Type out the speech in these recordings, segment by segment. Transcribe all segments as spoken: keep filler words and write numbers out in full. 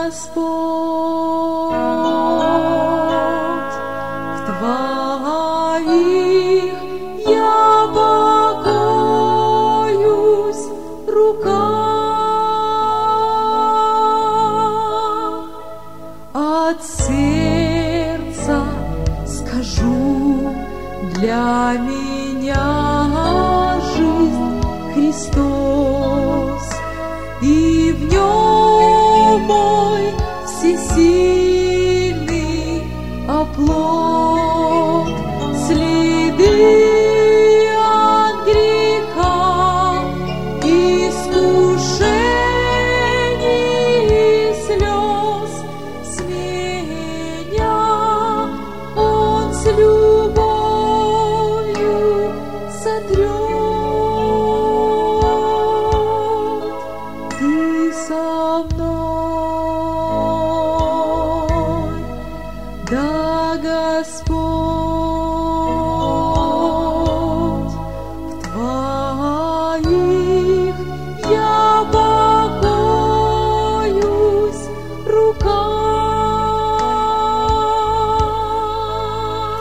Господь, в Твоих я покоюсь руках. От сердца скажу, для меня жизнь Христос, и в Нем мой всесильный оплот. Следы от греха, искушений и слез с меня Он с любовью сотрет. Ты со мной, да, Господь, в Твоих я покоюсь руках.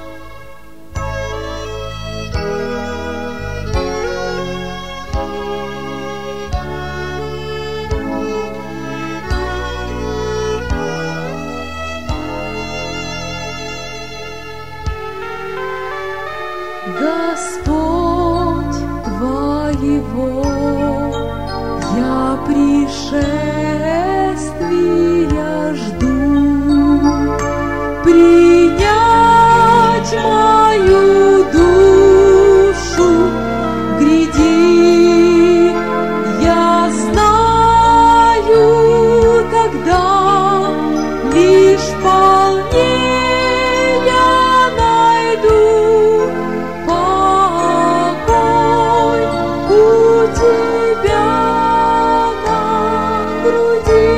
Господь, Твоего я пришествия жду, принять мою душу, гряди, я знаю тогда лишь полнее я найду покой у Тебя на груди.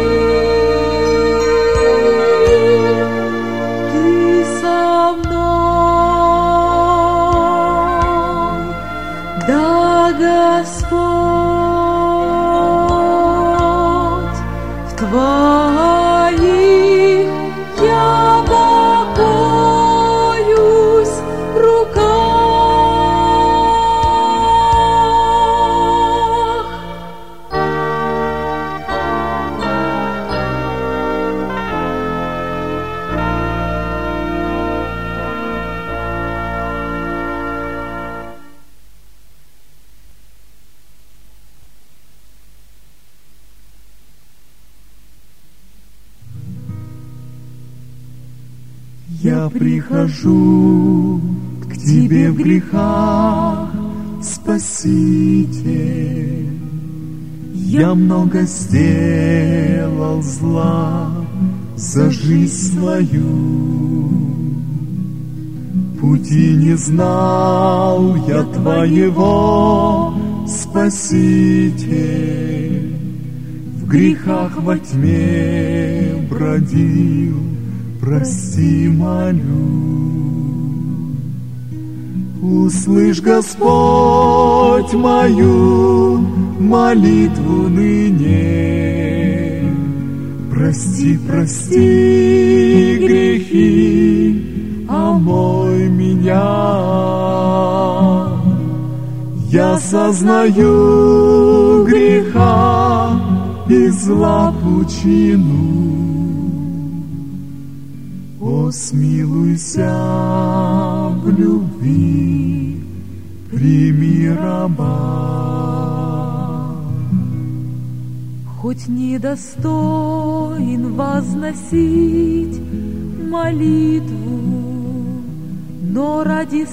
Ты со мной, да, Господь, в Твоих я покоюсь руках. Я прихожу к Тебе в грехах, Спаситель. Я много сделал зла за жизнь свою. Пути не знал я Твоего, Спаситель. В грехах во тьме бродил, прости, молю. Услышь, Господь, мою молитву ныне. Прости, прости грехи, омой меня. Я сознаю греха и зла пучину. О, смилуйся в любви, прими раба. Хоть недостоин возносить молитву, но ради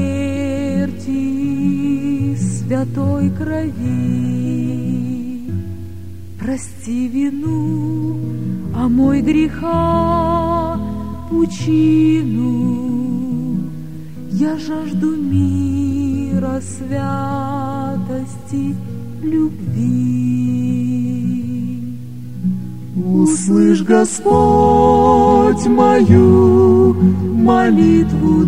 смерти святой крови прости вину, омой греха пучину. Я жажду мира, святости, любви. Услышь, Господь, мою молитву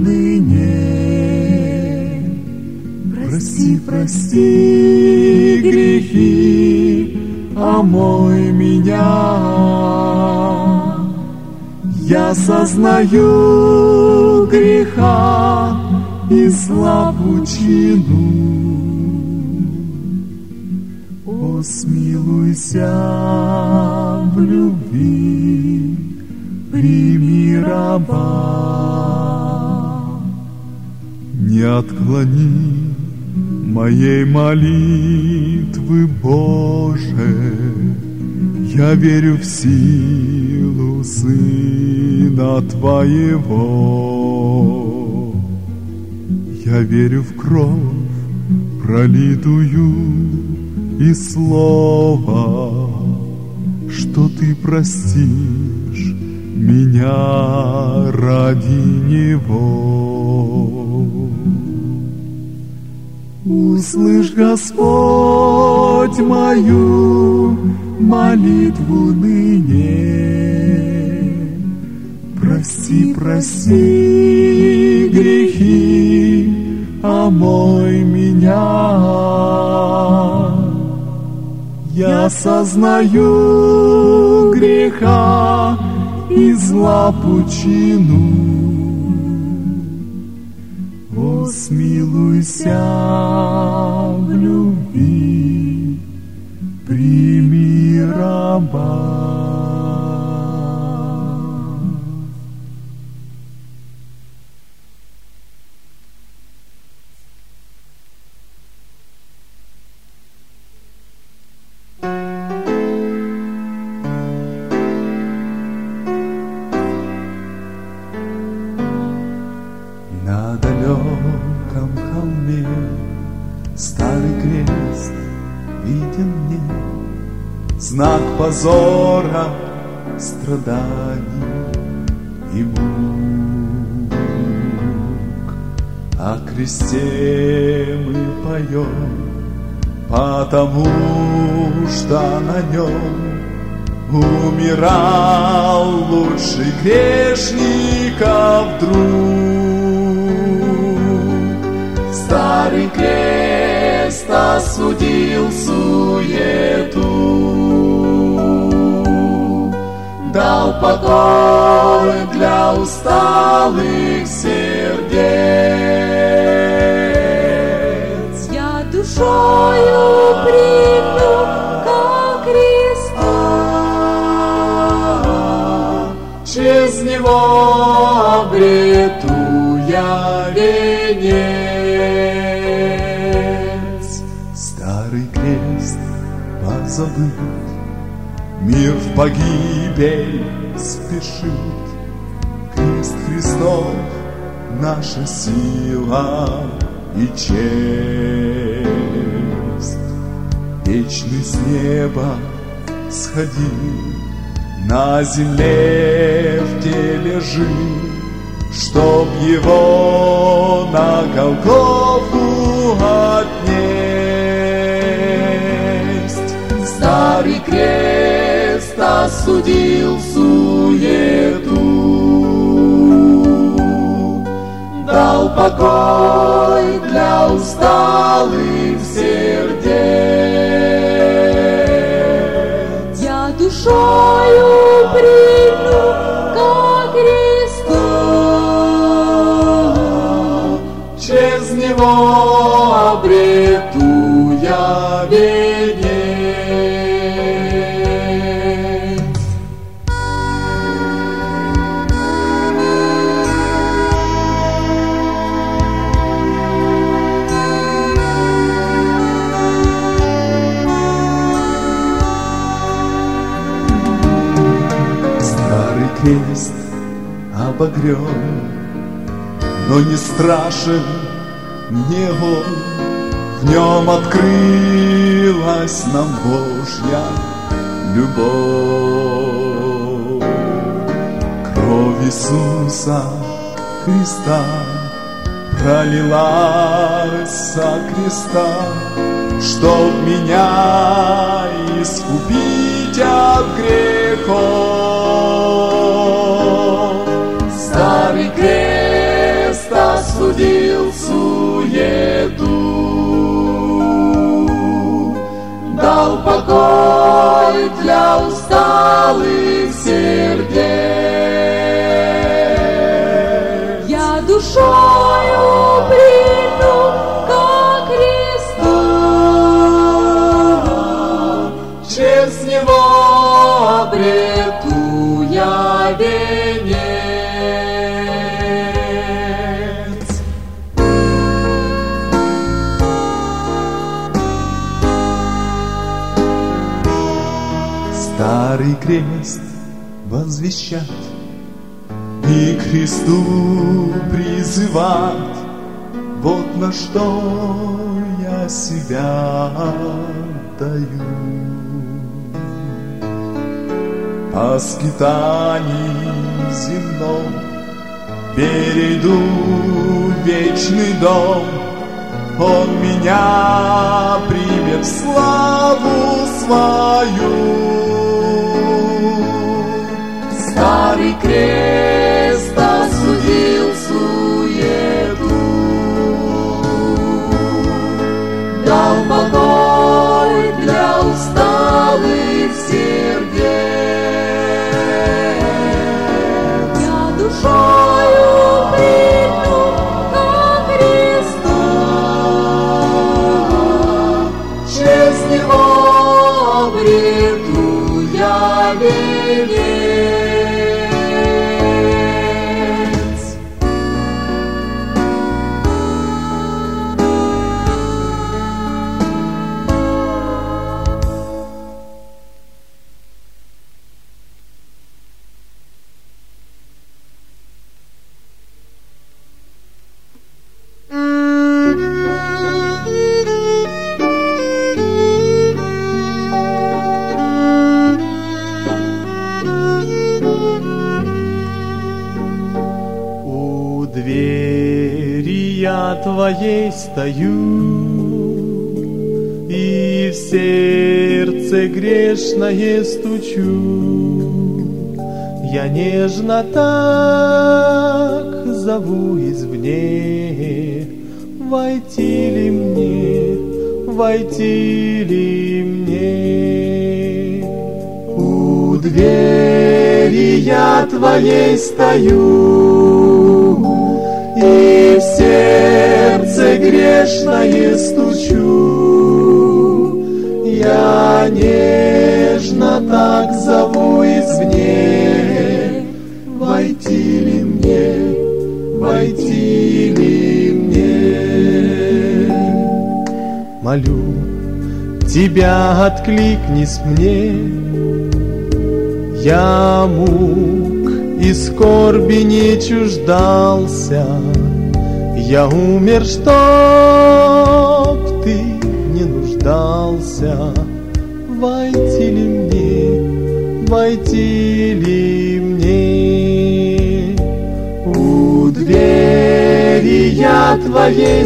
ныне. Прости, прости грехи, омой меня. Я сознаю греха и слабучину. О, смилуйся в любви, прими раба. Не отклони моей молитвы, Боже, я верю в силу Сына Твоего. Я верю в кровь, пролитую, и слово, что Ты простишь меня ради Него. Услышь, Господь, мою молитву ныне. Прости, прости грехи, омой меня. Я сознаю греха и зла пучину. О, смилуйся в любви, прими раба. На далеком холме старый крест виден мне, знак позора, страданий и мук. О кресте мы поем, потому что на нем умирал лучший грешников друг. Старый крест осудил суету, дал покой для усталых сердец. Я душою припну ко Христу, через Него обрету я венец. Старый крест позабыт, мир в погибель спешит. Крест Христов — наша сила и честь. Вечный с неба сходил, на земле в теле жил, чтоб его на Голгофу отнесть. Старый крест осудил суету, дал покой для усталых сердец. я душою припну ко Христу, через Него обрету я венец. Старый крест обогрен, но не страшен мне он. В нем открылась нам Божья любовь. Кровь Иисуса Христа пролилась со креста, чтоб меня искупить от грехов. Старый крест осудил суету, дал покой для усталых сердец. него обрету я венец. Старый крест возвещать и к Христу призывать, вот на что я себя даю. По скитании земном перейду в вечный дом, Он меня примет в славу свою. Старый крест осудил суету, дал покой для усталых сердец. Я душою прильну ко Христу, через него обрету я венец. Твоей стою и в сердце грешное стучу. Я нежно так зову извне: войти ли мне, войти ли мне? У двери я Твоей стою и в сердце грешное стучу. Я нежно так зову извне: войти ли мне, войти ли мне? Молю Тебя, откликнись мне, я мук и скорби не чуждался. Я умер, чтоб Ты не нуждался. Войти ли мне, войти ли мне? У двери я Твоей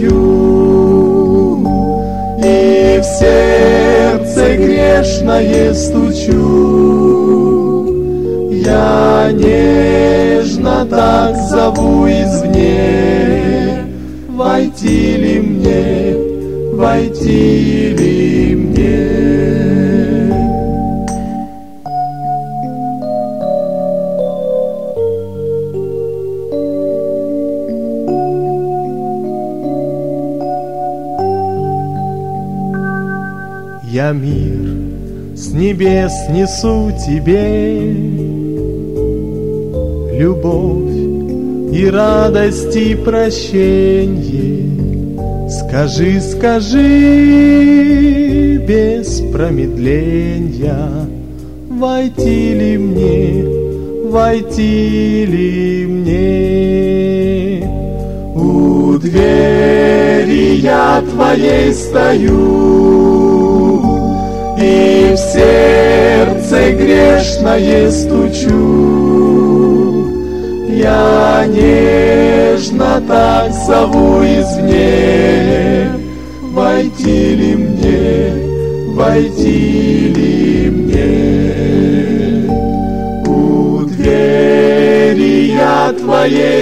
стою и в сердце грешное стучу. Я нежно так зову извне: войти ли мне, войти ли мне? Я мир с небес несу Тебе, любовь и радость и прощенье. Скажи, скажи без промедления: войти ли мне, войти ли мне? У двери я Твоей стою и в сердце грешное стучу. Я нежно так зову извне: войти ли мне, войти ли мне? У двери я Твоей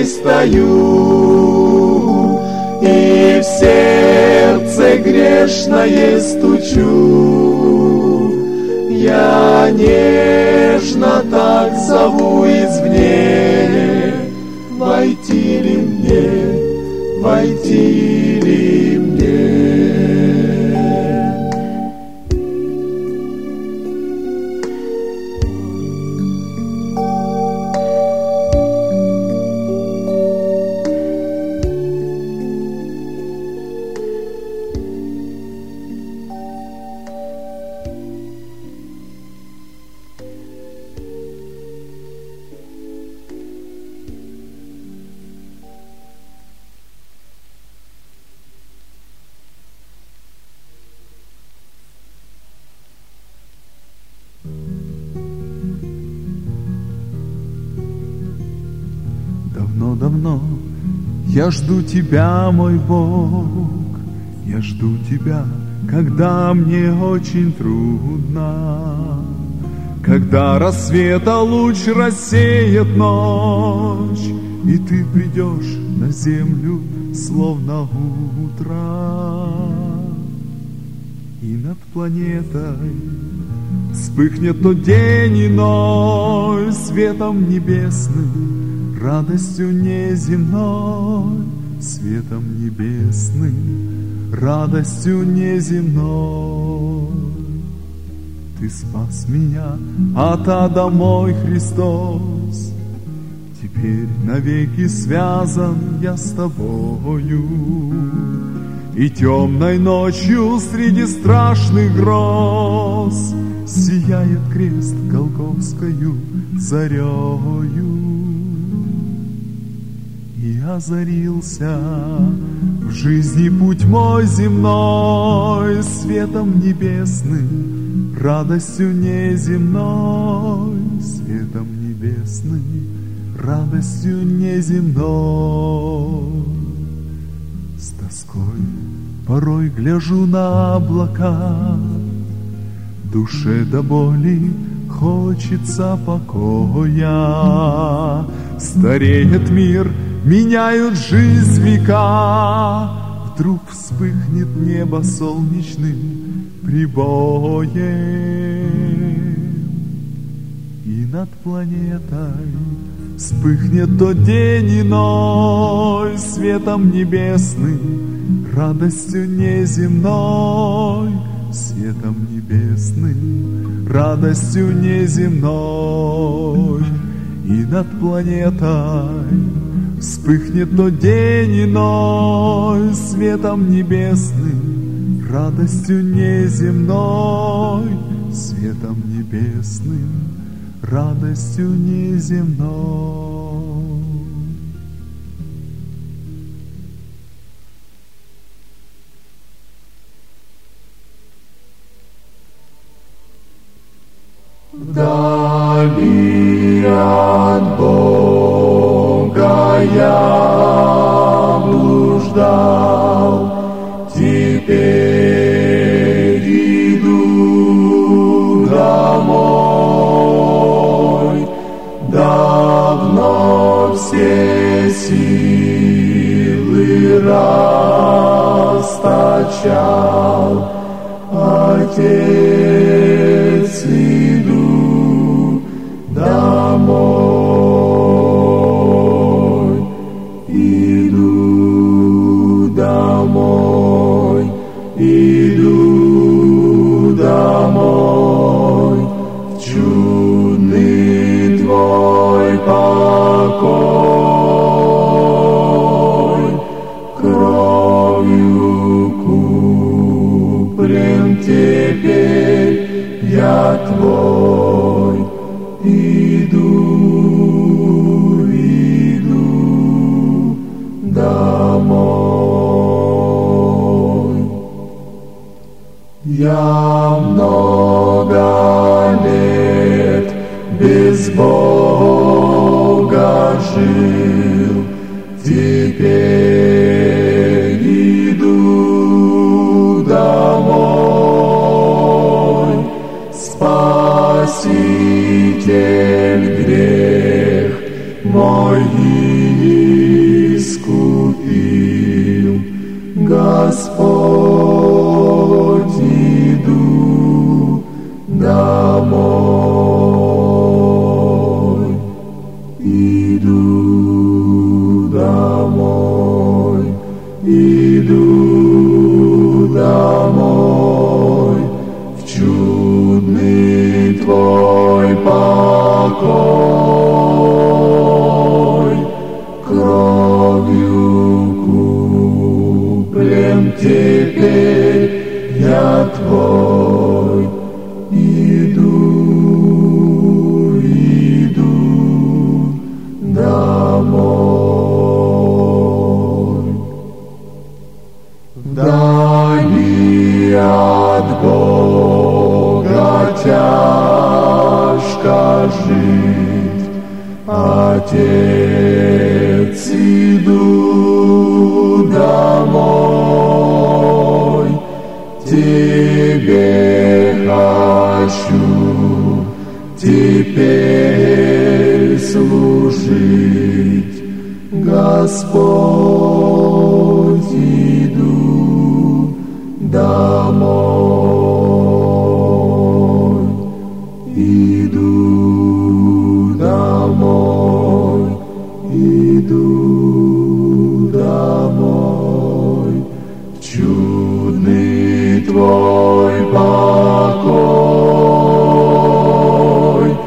стою и в сердце грешное стучу. Я нежно так зову извне: войти ли мне, войти ли мне? давно я жду тебя, мой Бог, я жду тебя, когда мне очень трудно, когда рассвета луч рассеет ночь, и ты придешь на землю, словно утро, и над планетой вспыхнет тот день иной светом небесным, радостью неземной, светом небесным, радостью неземной. Ты спас меня от ада, мой Христос, теперь навеки связан я с тобою. И темной ночью среди страшных гроз сияет крест Голгофскою зарею. И озарился в жизни путь мой земной светом небесным, радостью неземной, светом небесным, радостью неземной. С тоской порой гляжу на облака, душе до боли хочется покоя. Стареет мир, меняют жизнь века, вдруг вспыхнет небо солнечным прибоем, и над планетой вспыхнет тот день иной светом небесным, радостью неземной, светом небесным, радостью неземной. И над планетой вспыхнет тот день иной светом небесным, радостью неземной, светом небесным, радостью неземной. Вдали от Бога я блуждал, теперь иду домой. Давно все силы расточал, Отец, иду домой, иду домой, иду домой, в чудный Твой покой, кровью куплен теперь я Твой, иду, иду домой. Я много лет без Бога жил, теперь иду домой. Спаситель грех мой искупил, Господь, иду домой, иду домой, иду домой, в чудный Твой покой, кровью куплен теперь я Твой, иду, иду домой. Вдали от Бога тяжко жить, Отец, Отец, иду домой, Тебе хочу теперь служить, Господь, иду домой, иду домой, иду домой, в чудный Твой покой,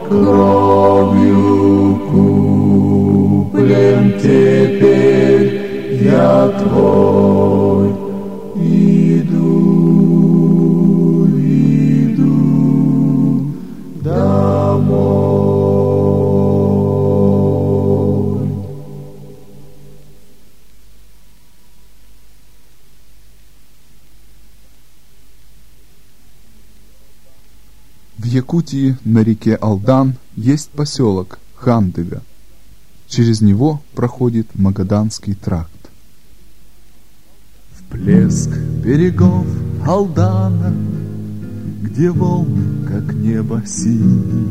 кровью куплен теперь я Твой, иду, иду домой. В Якутии на реке Алдан есть поселок Хандыга. Через него проходит Магаданский тракт. В плеск берегов Алдана, где волны, как небо синие,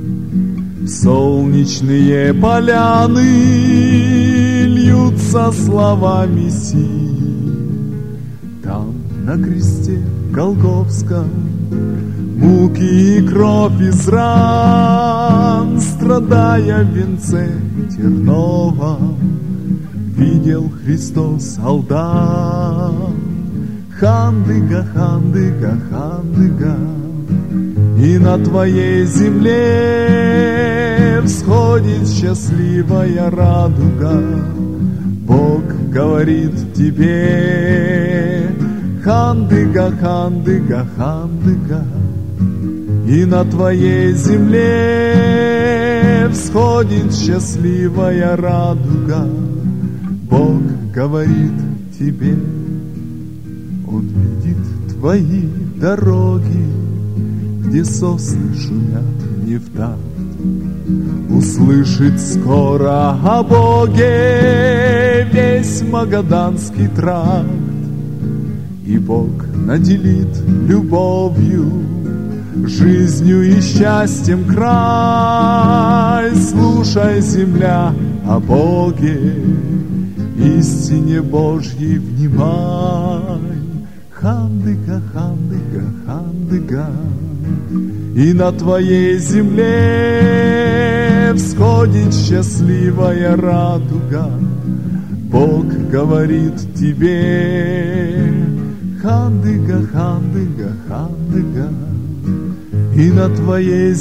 солнечные поляны льются словами синие. Там, на кресте Голгофском, муки и кровь из ран, страдая в венце терновом, видел Христос Алдан. Хандыга, Хандыга, Хандыга, и на твоей земле всходит счастливая радуга. Бог говорит тебе: Хандыга, Хандыга, Хандыга, и на твоей земле всходит счастливая радуга. Бог говорит тебе: Он видит твои дороги, где сосны шумят не в такт. Услышит скоро о Боге весь Магаданский тракт. И Бог наделит любовью, жизнью и счастьем край. Слушай, земля, о Боге, истине Божьей внимай. Хандыга, Хандыга, Хандыга, и на твоей земле всходит счастливая радуга. Бог говорит тебе: Хандыга, Хандыга, Хандыга, и на твоей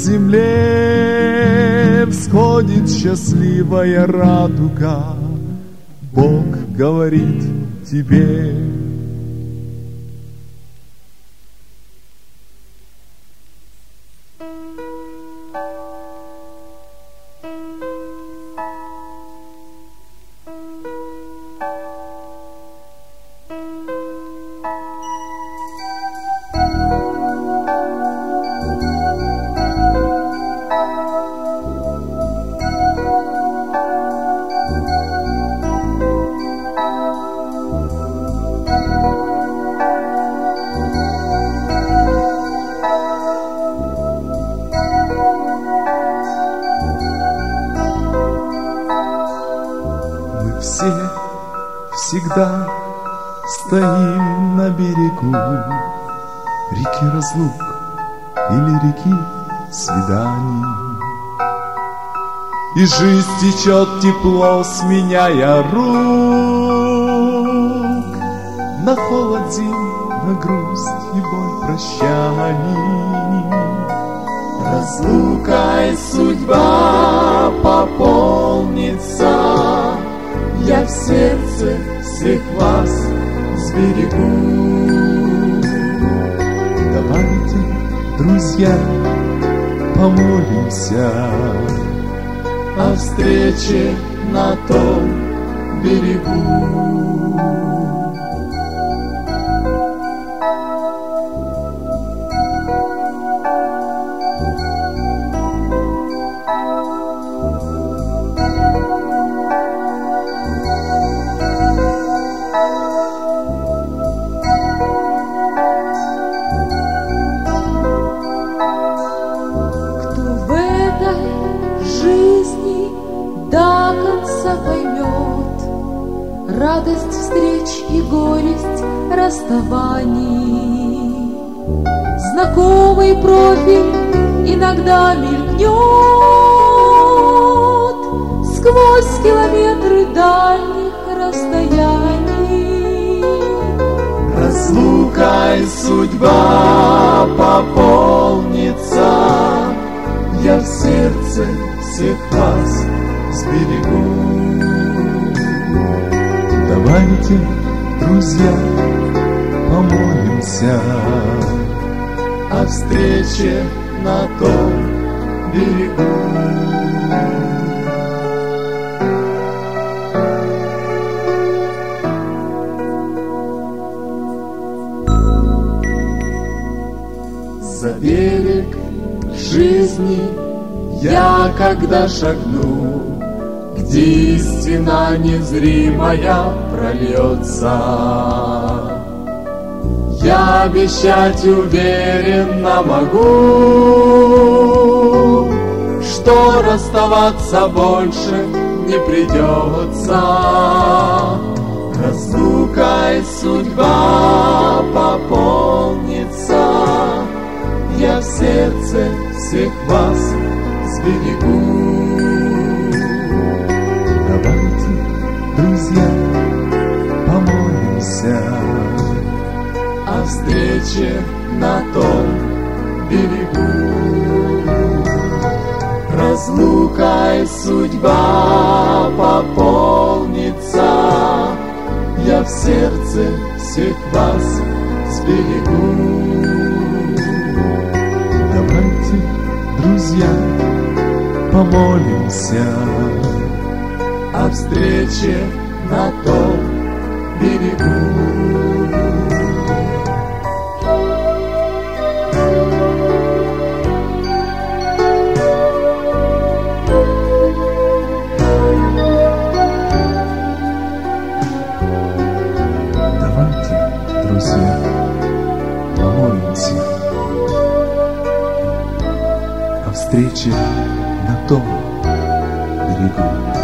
земле всходит счастливая радуга. Бог говорит тебе. Всегда стоим на берегу реки разлук или реки свиданий, и жизнь течет тепло, сменяя рук на холод зим, на грусть и боль прощаний. Разлукой судьба пополнится, я в сердце всех вас сберегу. Давайте, друзья, помолимся о встрече на том берегу. сердце поймет радость встреч и горесть расставаний. Знакомый профиль иногда мелькнет сквозь километры дальних расстояний. Разлукой судьба пополнится, я в сердце всех вас сберегу. Давайте, друзья, помолимся о встрече на том берегу. За берег жизни я, когда шагну, где истина незримая прольется, я обещать уверенно могу, что расставаться больше не придется. Разлукой судьба пополнится, я в сердце всех вас сберегу. Давайте, друзья, помолимся о встрече на том берегу. Разлукой судьба пополнится, я в сердце всех вас сберегу. Давайте, друзья, помолимся о встрече на том берегу. Давайте, друзья, помолимся о встрече на том берегу.